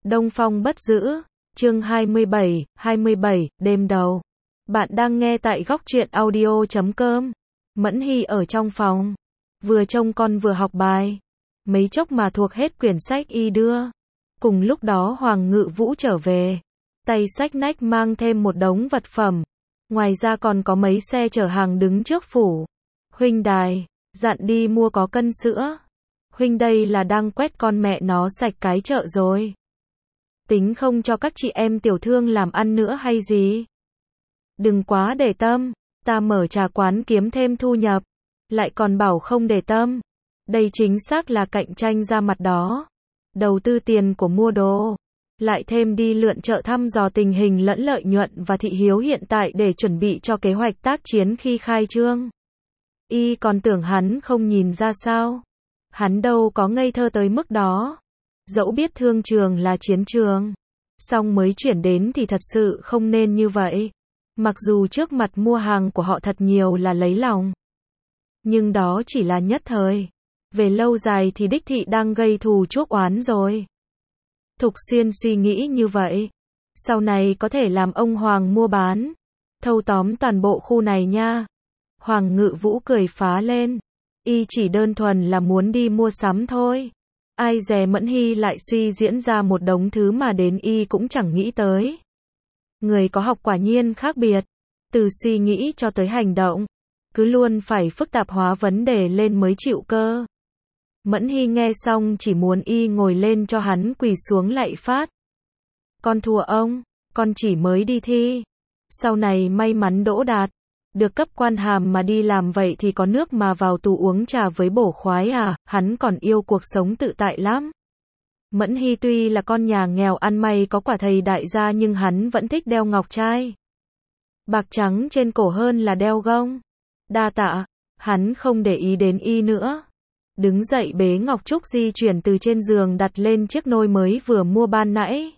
Đông Phong bất giữ, chương 27, đêm đầu. Bạn đang nghe tại góc truyện audio.com. Mẫn Hy ở trong phòng, vừa trông con vừa học bài. Mấy chốc mà thuộc hết quyển sách y đưa. Cùng lúc đó Hoàng Ngự Vũ trở về, tay xách nách mang thêm một đống vật phẩm. Ngoài ra còn có mấy xe chở hàng đứng trước phủ. Huynh đài, dặn đi mua có cân sữa. Huynh đây là đang quét con mẹ nó sạch cái chợ rồi. Tính không cho các chị em tiểu thương làm ăn nữa hay gì? Đừng quá để tâm, ta mở trà quán kiếm thêm thu nhập, lại còn bảo không để tâm. Đây chính xác là cạnh tranh ra mặt đó. Đầu tư tiền của mua đồ, lại thêm đi lượn chợ thăm dò tình hình lẫn lợi nhuận và thị hiếu hiện tại để chuẩn bị cho kế hoạch tác chiến khi khai trương. Y còn tưởng hắn không nhìn ra sao? Hắn đâu có ngây thơ tới mức đó. Dẫu biết thương trường là chiến trường, song mới chuyển đến thì thật sự không nên như vậy. Mặc dù trước mặt mua hàng của họ thật nhiều là lấy lòng, nhưng đó chỉ là nhất thời. Về lâu dài thì đích thị đang gây thù chuốc oán rồi. Thục Xuyên suy nghĩ như vậy. Sau này có thể làm ông Hoàng mua bán, thâu tóm toàn bộ khu này nha. Hoàng Ngự Vũ cười phá lên. Y chỉ đơn thuần là muốn đi mua sắm thôi. Ai dè Mẫn Hy lại suy diễn ra một đống thứ mà đến y cũng chẳng nghĩ tới. Người có học quả nhiên khác biệt. Từ suy nghĩ cho tới hành động, cứ luôn phải phức tạp hóa vấn đề lên mới chịu cơ. Mẫn Hy nghe xong chỉ muốn y ngồi lên cho hắn quỳ xuống lạy phát. Con thua ông, con chỉ mới đi thi. Sau này may mắn đỗ đạt, được cấp quan hàm mà đi làm vậy thì có nước mà vào tù uống trà với bổ khoái à, hắn còn yêu cuộc sống tự tại lắm. Mẫn Hy tuy là con nhà nghèo ăn may có quả thầy đại gia nhưng hắn vẫn thích đeo ngọc trai bạc trắng trên cổ hơn là đeo gông. Đa tạ, hắn không để ý đến y nữa. Đứng dậy bế ngọc trúc di chuyển từ trên giường đặt lên chiếc nôi mới vừa mua ban nãy.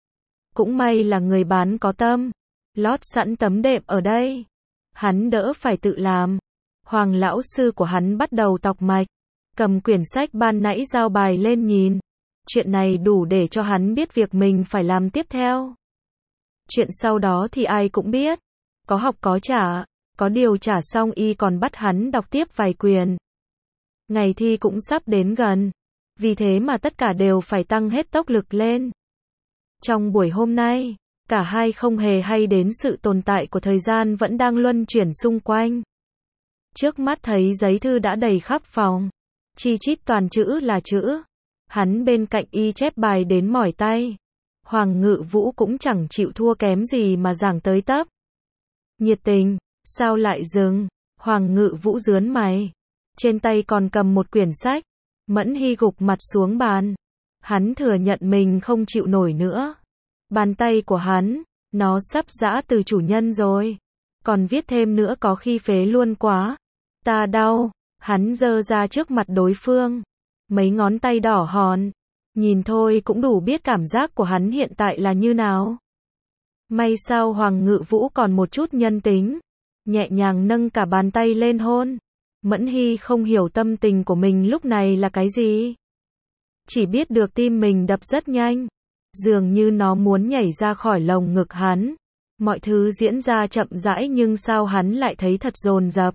Cũng may là người bán có tâm, lót sẵn tấm đệm ở đây. Hắn đỡ phải tự làm. Hoàng lão sư của hắn bắt đầu tọc mạch, cầm quyển sách ban nãy giao bài lên nhìn. Chuyện này đủ để cho hắn biết việc mình phải làm tiếp theo. Chuyện sau đó thì ai cũng biết. Có học có trả, có điều trả xong y còn bắt hắn đọc tiếp vài quyển. Ngày thi cũng sắp đến gần, vì thế mà tất cả đều phải tăng hết tốc lực lên. Trong buổi hôm nay, cả hai không hề hay đến sự tồn tại của thời gian vẫn đang luân chuyển xung quanh. Trước mắt thấy giấy thư đã đầy khắp phòng, chi chít toàn chữ là chữ. Hắn bên cạnh y chép bài đến mỏi tay. Hoàng Ngự Vũ cũng chẳng chịu thua kém gì mà giảng tới tấp. Nhiệt tình, sao lại dừng? Hoàng Ngự Vũ rướn mày. Trên tay còn cầm một quyển sách. Mẫn Hy gục mặt xuống bàn. Hắn thừa nhận mình không chịu nổi nữa. Bàn tay của hắn, nó sắp giã từ chủ nhân rồi. Còn viết thêm nữa có khi phế luôn quá. Ta đau. Hắn giơ ra trước mặt đối phương. Mấy ngón tay đỏ hòn. Nhìn thôi cũng đủ biết cảm giác của hắn hiện tại là như nào. May sao Hoàng Ngự Vũ còn một chút nhân tính. Nhẹ nhàng nâng cả bàn tay lên hôn. Mẫn Hy không hiểu tâm tình của mình lúc này là cái gì. Chỉ biết được tim mình đập rất nhanh. Dường như nó muốn nhảy ra khỏi lồng ngực hắn. Mọi thứ diễn ra chậm rãi nhưng sao hắn lại thấy thật dồn dập.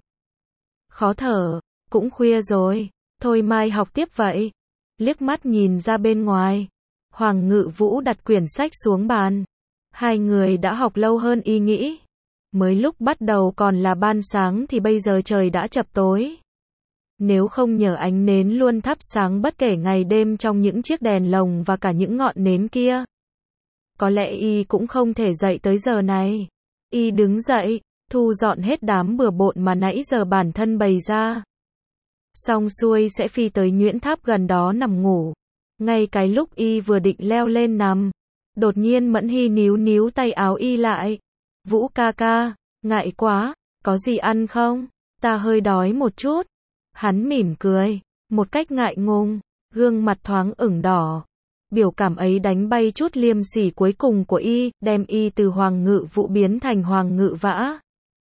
Khó thở, cũng khuya rồi. Thôi mai học tiếp vậy. Liếc mắt nhìn ra bên ngoài. Hoàng Ngự Vũ đặt quyển sách xuống bàn. Hai người đã học lâu hơn y nghĩ. Mới lúc bắt đầu còn là ban sáng thì bây giờ trời đã chập tối. Nếu không nhờ ánh nến luôn thắp sáng bất kể ngày đêm trong những chiếc đèn lồng và cả những ngọn nến kia, có lẽ y cũng không thể dậy tới giờ này. Y đứng dậy, thu dọn hết đám bừa bộn mà nãy giờ bản thân bày ra. Xong xuôi sẽ phi tới nhuyễn tháp gần đó nằm ngủ. Ngay cái lúc y vừa định leo lên nằm, đột nhiên Mẫn Hy níu tay áo y lại. Vũ ca ca, ngại quá, có gì ăn không? Ta hơi đói một chút. Hắn mỉm cười, một cách ngại ngùng, gương mặt thoáng ửng đỏ. Biểu cảm ấy đánh bay chút liêm sỉ cuối cùng của y, đem y từ Hoàng Ngự Vũ biến thành Hoàng Ngự Vã.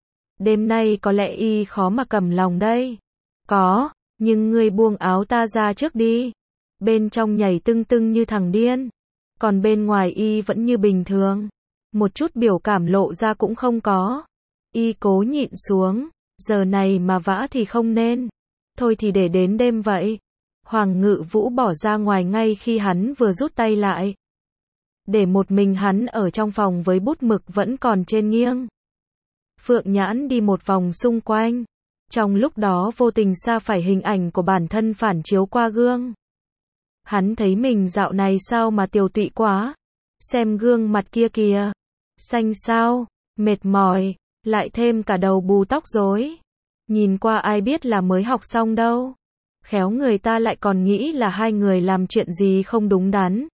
Đêm nay có lẽ y khó mà cầm lòng đây. Có, nhưng ngươi buông áo ta ra trước đi. Bên trong nhảy tưng tưng như thằng điên. Còn bên ngoài y vẫn như bình thường. Một chút biểu cảm lộ ra cũng không có. Y cố nhịn xuống. Giờ này mà vã thì không nên. Thôi thì để đến đêm vậy. Hoàng Ngự Vũ bỏ ra ngoài ngay khi hắn vừa rút tay lại. Để một mình hắn ở trong phòng với bút mực vẫn còn trên nghiêng. Phượng Nhãn đi một vòng xung quanh. Trong lúc đó vô tình sa phải hình ảnh của bản thân phản chiếu qua gương. Hắn thấy mình dạo này sao mà tiều tụy quá. Xem gương mặt kia kìa. Xanh xao, mệt mỏi, lại thêm cả đầu bù tóc rối. Nhìn qua ai biết là mới học xong đâu. Khéo người ta lại còn nghĩ là hai người làm chuyện gì không đúng đắn.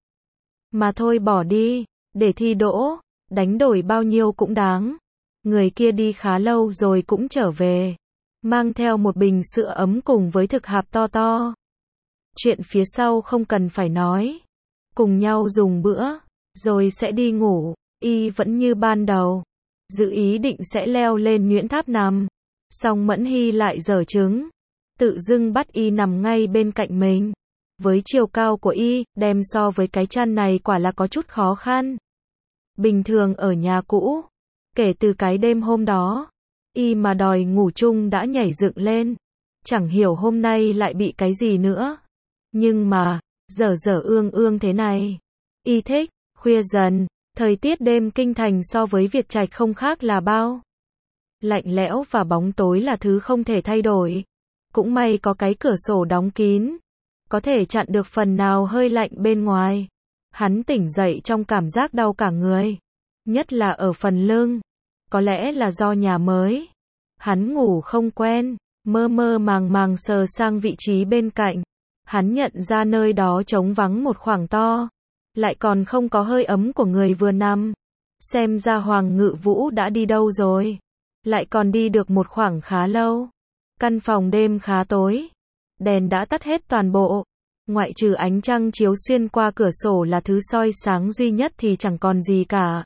Mà thôi bỏ đi, để thi đỗ, đánh đổi bao nhiêu cũng đáng. Người kia đi khá lâu rồi cũng trở về. Mang theo một bình sữa ấm cùng với thực hạp to to. Chuyện phía sau không cần phải nói. Cùng nhau dùng bữa, rồi sẽ đi ngủ. Y vẫn như ban đầu. Dự ý định sẽ leo lên nhuyễn tháp nằm. Song Mẫn Hy lại giở trứng. Tự dưng bắt y nằm ngay bên cạnh mình. Với chiều cao của y, đem so với cái chăn này quả là có chút khó khăn. Bình thường ở nhà cũ, kể từ cái đêm hôm đó, y mà đòi ngủ chung đã nhảy dựng lên. Chẳng hiểu hôm nay lại bị cái gì nữa. Nhưng mà, dở ương ương thế này. Y thích, khuya dần, thời tiết đêm kinh thành so với Việt Trạch không khác là bao. Lạnh lẽo và bóng tối là thứ không thể thay đổi. Cũng may có cái cửa sổ đóng kín. Có thể chặn được phần nào hơi lạnh bên ngoài. Hắn tỉnh dậy trong cảm giác đau cả người. Nhất là ở phần lưng. Có lẽ là do nhà mới. Hắn ngủ không quen. Mơ màng sờ sang vị trí bên cạnh. Hắn nhận ra nơi đó trống vắng một khoảng to. Lại còn không có hơi ấm của người vừa nằm. Xem ra Hoàng Ngự Vũ đã đi đâu rồi. Lại còn đi được một khoảng khá lâu. Căn phòng đêm khá tối. Đèn đã tắt hết toàn bộ. Ngoại trừ ánh trăng chiếu xuyên qua cửa sổ là thứ soi sáng duy nhất thì chẳng còn gì cả.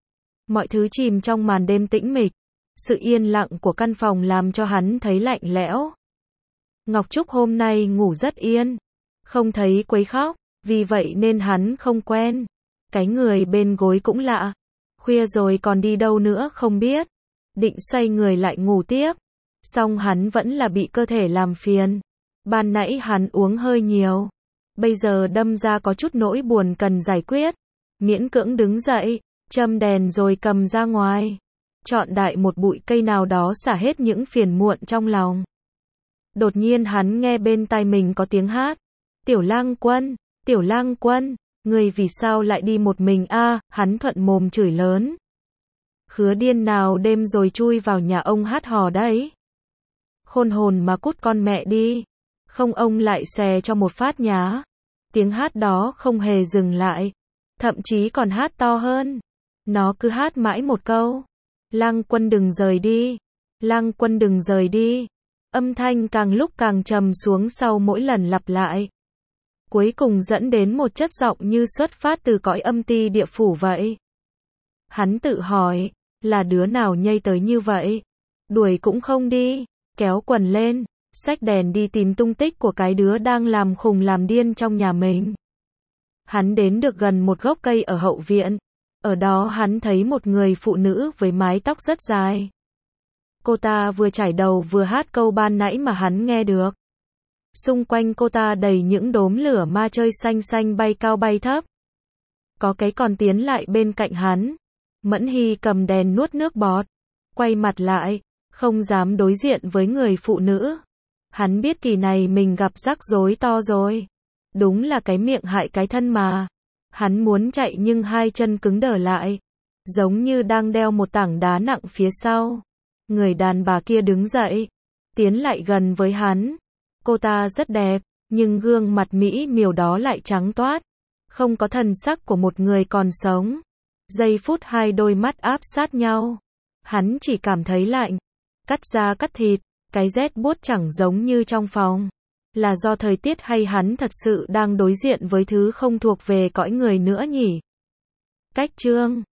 Mọi thứ chìm trong màn đêm tĩnh mịch. Sự yên lặng của căn phòng làm cho hắn thấy lạnh lẽo. Ngọc Trúc hôm nay ngủ rất yên. Không thấy quấy khóc. Vì vậy nên hắn không quen. Cái người bên gối cũng lạ. Khuya rồi còn đi đâu nữa không biết. Định xoay người lại ngủ tiếp. Song hắn vẫn là bị cơ thể làm phiền. Ban nãy hắn uống hơi nhiều. Bây giờ đâm ra có chút nỗi buồn cần giải quyết. Miễn cưỡng đứng dậy, châm đèn rồi cầm ra ngoài. Chọn đại một bụi cây nào đó xả hết những phiền muộn trong lòng. Đột nhiên hắn nghe bên tai mình có tiếng hát. Tiểu Lang Quân, người vì sao lại đi một mình a? Hắn thuận mồm chửi lớn. Khứa điên nào đêm rồi chui vào nhà ông hát hò đấy. Khôn hồn mà cút con mẹ đi. Không ông lại xè cho một phát nhá. Tiếng hát đó không hề dừng lại. Thậm chí còn hát to hơn. Nó cứ hát mãi một câu. Lang Quân đừng rời đi. Lang Quân đừng rời đi. Âm thanh càng lúc càng trầm xuống sau mỗi lần lặp lại. Cuối cùng dẫn đến một chất giọng như xuất phát từ cõi âm ti địa phủ vậy. Hắn tự hỏi, là đứa nào nhây tới như vậy? Đuổi cũng không đi, kéo quần lên, xách đèn đi tìm tung tích của cái đứa đang làm khùng làm điên trong nhà mình. Hắn đến được gần một gốc cây ở hậu viện. Ở đó hắn thấy một người phụ nữ với mái tóc rất dài. Cô ta vừa chải đầu vừa hát câu ban nãy mà hắn nghe được. Xung quanh cô ta đầy những đốm lửa ma chơi xanh xanh bay cao bay thấp. Có cái còn tiến lại bên cạnh hắn. Mẫn Hy cầm đèn nuốt nước bọt. Quay mặt lại, không dám đối diện với người phụ nữ. Hắn biết kỳ này mình gặp rắc rối to rồi. Đúng là cái miệng hại cái thân mà. Hắn muốn chạy nhưng hai chân cứng đờ lại. Giống như đang đeo một tảng đá nặng phía sau. Người đàn bà kia đứng dậy. Tiến lại gần với hắn. Cô ta rất đẹp, nhưng gương mặt mỹ miều đó lại trắng toát. Không có thần sắc của một người còn sống. Giây phút hai đôi mắt áp sát nhau. Hắn chỉ cảm thấy lạnh. Cắt da cắt thịt, cái rét buốt chẳng giống như trong phòng. Là do thời tiết hay hắn thật sự đang đối diện với thứ không thuộc về cõi người nữa nhỉ? Cách chương